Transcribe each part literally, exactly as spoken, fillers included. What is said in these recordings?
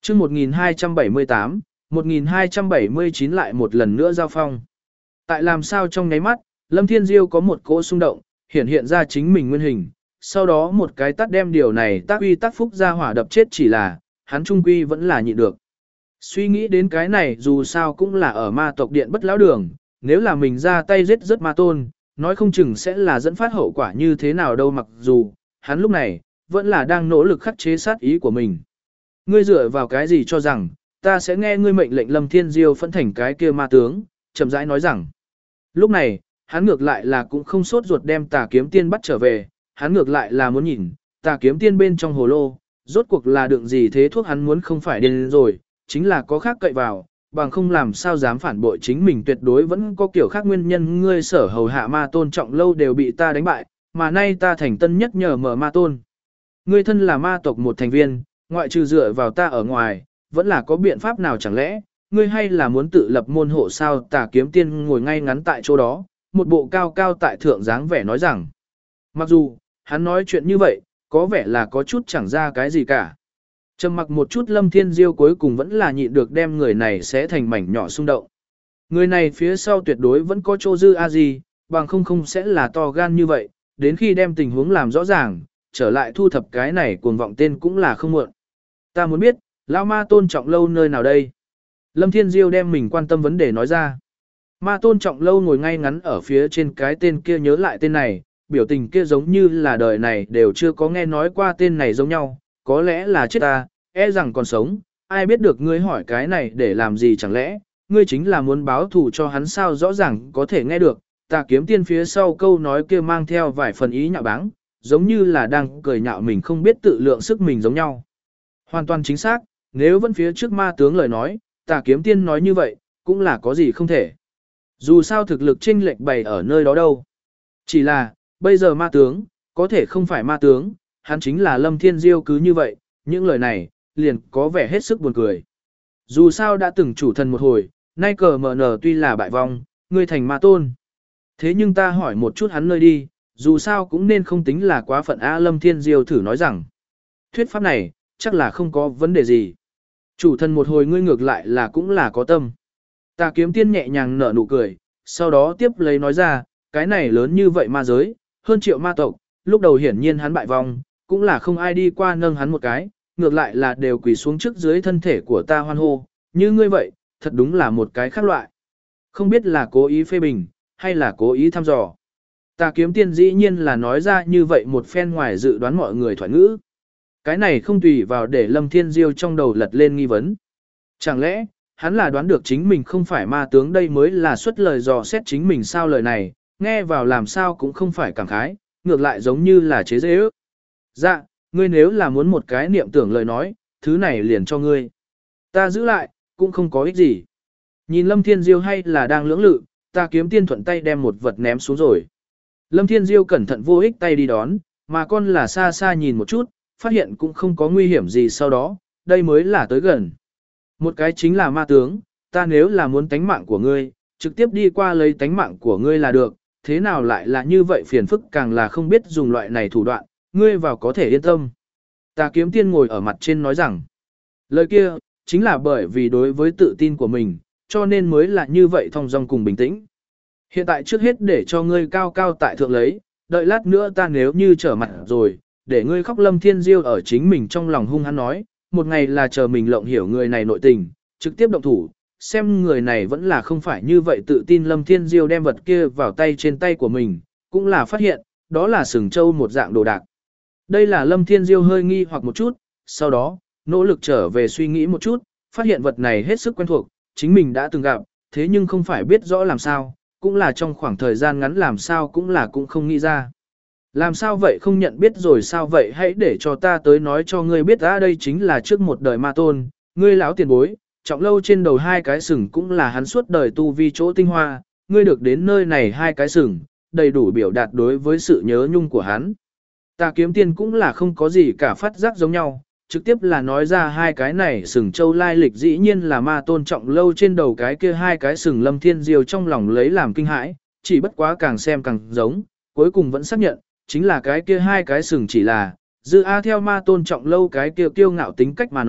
chương một nghìn hai trăm bảy mươi tám, một nghìn hai trăm bảy mươi chín lại một lần nữa giao phong. Tại làm sao trong nháy mắt, Lâm Thiên Diêu có một cỗ xung động, hiện hiện ra chính mình nguyên hình, sau đó một cái tát đem điều này tác uy tác phúc ra hỏa đập chết, chỉ là, hắn trung quy vẫn là nhịn được. Suy nghĩ đến cái này dù sao cũng là ở ma tộc điện bất lão đường, nếu là mình ra tay giết rất ma tôn, nói không chừng sẽ là dẫn phát hậu quả như thế nào đâu, mặc dù, hắn lúc này, vẫn là đang nỗ lực khắc chế sát ý của mình. Ngươi dựa vào cái gì cho rằng, ta sẽ nghe ngươi mệnh lệnh? Lâm Thiên Diêu phẫn thành cái kia ma tướng, chậm rãi nói rằng. Lúc này, hắn ngược lại là cũng không sốt ruột đem Tà Kiếm Tiên bắt trở về, hắn ngược lại là muốn nhìn, Tà Kiếm Tiên bên trong hồ lô, rốt cuộc là đựng gì thế thuốc, hắn muốn không phải điên rồi, chính là có khác cậy vào, bằng không làm sao dám phản bội chính mình, tuyệt đối vẫn có kiểu khác nguyên nhân. Ngươi sở hầu hạ ma tôn Trọng Lâu đều bị ta đánh bại, mà nay ta thành tân nhất nhờ mở ma tôn. Ngươi thân là ma tộc một thành viên, ngoại trừ dựa vào ta ở ngoài, vẫn là có biện pháp nào? Chẳng lẽ, ngươi hay là muốn tự lập môn hộ sao? Tà Kiếm Tiên ngồi ngay ngắn tại chỗ đó, một bộ cao cao tại thượng dáng vẻ nói rằng. Mặc dù, hắn nói chuyện như vậy, có vẻ là có chút chẳng ra cái gì cả. Trầm mặc một chút, Lâm Thiên Diêu cuối cùng vẫn là nhịn được đem người này sẽ thành mảnh nhỏ xung động. Người này phía sau tuyệt đối vẫn có chỗ dư a gì, bằng không không sẽ là to gan như vậy, đến khi đem tình huống làm rõ ràng, trở lại thu thập cái này cuồng vọng tên cũng là không muộn. Ta muốn biết, lão ma tôn Trọng Lâu nơi nào đây? Lâm Thiên Diêu đem mình quan tâm vấn đề nói ra. Ma tôn Trọng Lâu ngồi ngay ngắn ở phía trên cái tên kia, nhớ lại tên này, biểu tình kia giống như là đời này đều chưa có nghe nói qua tên này giống nhau, có lẽ là chết ta, e rằng còn sống, ai biết được. Ngươi hỏi cái này để làm gì? Chẳng lẽ, ngươi chính là muốn báo thù cho hắn sao? Rõ ràng có thể nghe được, Tà Kiếm Tiên phía sau câu nói kia mang theo vài phần ý nhạo báng, giống như là đang cười nhạo mình không biết tự lượng sức mình giống nhau. Hoàn toàn chính xác, nếu vẫn phía trước ma tướng lời nói, Tà Kiếm Tiên nói như vậy, cũng là có gì không thể. Dù sao thực lực chênh lệch bày ở nơi đó đâu. Chỉ là, bây giờ ma tướng, có thể không phải ma tướng, hắn chính là Lâm Thiên Diêu, cứ như vậy, những lời này, liền có vẻ hết sức buồn cười. Dù sao đã từng chủ thần một hồi, nay cờ mờ nở tuy là bại vong, ngươi thành ma tôn. Thế nhưng ta hỏi một chút hắn nơi đi, dù sao cũng nên không tính là quá phận a. Lâm Thiên Diêu thử nói rằng, thuyết pháp này, chắc là không có vấn đề gì. Chủ thần một hồi ngươi ngược lại là cũng là có tâm. Tà Kiếm Tiên nhẹ nhàng nở nụ cười, sau đó tiếp lấy nói ra, cái này lớn như vậy ma giới, hơn triệu ma tộc, lúc đầu hiển nhiên hắn bại vong, cũng là không ai đi qua nâng hắn một cái, ngược lại là đều quỳ xuống trước dưới thân thể của ta hoan hô, như ngươi vậy, thật đúng là một cái khác loại. Không biết là cố ý phê bình, hay là cố ý thăm dò. Tà Kiếm Tiên dĩ nhiên là nói ra như vậy một phen ngoài dự đoán mọi người thoại ngữ. Cái này không tùy vào để Lâm Thiên Diêu trong đầu lật lên nghi vấn. Chẳng lẽ, hắn là đoán được chính mình không phải ma tướng, đây mới là xuất lời dò xét chính mình sao? Lời này, nghe vào làm sao cũng không phải cảm khái, ngược lại giống như là chế giễu ước. Dạ, ngươi nếu là muốn một cái niệm tưởng lời nói, thứ này liền cho ngươi. Ta giữ lại, cũng không có ích gì. Nhìn Lâm Thiên Diêu hay là đang lưỡng lự, Tà Kiếm Tiên thuận tay đem một vật ném xuống rồi. Lâm Thiên Diêu cẩn thận vô ích tay đi đón, mà con là xa xa nhìn một chút, phát hiện cũng không có nguy hiểm gì, sau đó, đây mới là tới gần. Một cái chính là ma tướng, ta nếu là muốn tánh mạng của ngươi, trực tiếp đi qua lấy tánh mạng của ngươi là được, thế nào lại là như vậy phiền phức, càng là không biết dùng loại này thủ đoạn, ngươi vào có thể yên tâm. Tà Kiếm Tiên ngồi ở mặt trên nói rằng, lời kia, chính là bởi vì đối với tự tin của mình, cho nên mới là như vậy thong dong cùng bình tĩnh. Hiện tại trước hết để cho ngươi cao cao tại thượng lấy, đợi lát nữa ta nếu như trở mặt rồi, để ngươi khóc. Lâm Thiên Diêu ở chính mình trong lòng hung hắn nói, một ngày là chờ mình lộng hiểu người này nội tình, trực tiếp động thủ, xem người này vẫn là không phải như vậy tự tin. Lâm Thiên Diêu đem vật kia vào tay trên tay của mình, cũng là phát hiện, đó là sừng trâu một dạng đồ đạc. Đây là Lâm Thiên Diêu hơi nghi hoặc một chút, sau đó, nỗ lực trở về suy nghĩ một chút, phát hiện vật này hết sức quen thuộc, chính mình đã từng gặp, thế nhưng không phải biết rõ làm sao, cũng là trong khoảng thời gian ngắn làm sao cũng là cũng không nghĩ ra. Làm sao vậy, không nhận biết rồi sao? Vậy hãy để cho ta tới nói cho ngươi biết đã, đây chính là trước một đời ma tôn, ngươi lão tiền bối, Trọng Lâu trên đầu hai cái sừng cũng là hắn suốt đời tu vi chỗ tinh hoa, ngươi được đến nơi này hai cái sừng, đầy đủ biểu đạt đối với sự nhớ nhung của hắn. Tà Kiếm Tiên cũng là không có gì cả phát giác giống nhau, trực tiếp là nói ra hai cái này sừng châu lai lịch dĩ nhiên là ma tôn Trọng Lâu trên đầu cái kia hai cái sừng. Lâm Thiên Diêu trong lòng lấy làm kinh hãi, chỉ bất quá càng xem càng giống, cuối cùng vẫn xác nhận, chính là cái kia hai cái sừng chỉ là, dư A theo ma tôn Trọng Lâu cái kia kiêu ngạo tính cách mà nói,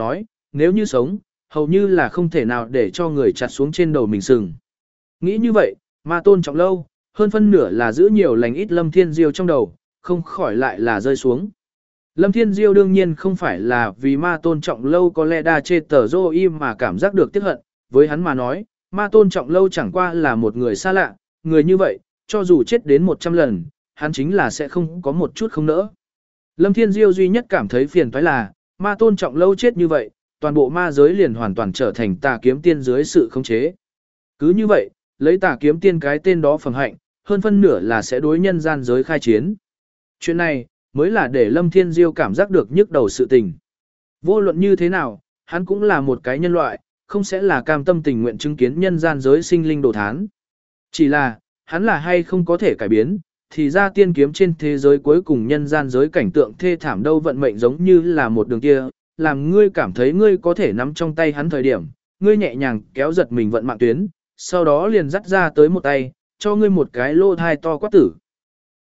nếu như sống, hầu như là không thể nào để cho người chặt xuống trên đầu mình sừng. Nghĩ như vậy, ma tôn trọng lâu, hơn phân nửa là giữ nhiều lành ít Lâm Thiên Diêu trong đầu, không khỏi lại là rơi xuống. Lâm Thiên Diêu đương nhiên không phải là vì ma tôn trọng lâu có lẽ đa chê tờ dô im mà cảm giác được tiếc hận, với hắn mà nói, ma tôn trọng lâu chẳng qua là một người xa lạ, người như vậy, cho dù chết đến một trăm lần, hắn chính là sẽ không có một chút không nỡ. Lâm Thiên Diêu duy nhất cảm thấy phiền toái là, ma tôn trọng lâu chết như vậy, toàn bộ ma giới liền hoàn toàn trở thành tà kiếm tiên dưới sự khống chế. Cứ như vậy, lấy tà kiếm tiên cái tên đó phẩm hạnh, hơn phân nửa là sẽ đối nhân gian giới khai chiến. Chuyện này, mới là để Lâm Thiên Diêu cảm giác được nhức đầu sự tình. Vô luận như thế nào, hắn cũng là một cái nhân loại, không sẽ là cam tâm tình nguyện chứng kiến nhân gian giới sinh linh đổ thán. Chỉ là, hắn là hay không có thể cải biến, thì ra tiên kiếm trên thế giới cuối cùng nhân gian giới cảnh tượng thê thảm đâu vận mệnh giống như là một đường kia, làm ngươi cảm thấy ngươi có thể nắm trong tay hắn thời điểm, ngươi nhẹ nhàng kéo giật mình vận mạng tuyến, sau đó liền dắt ra tới một tay, cho ngươi một cái lô thai to quát tử.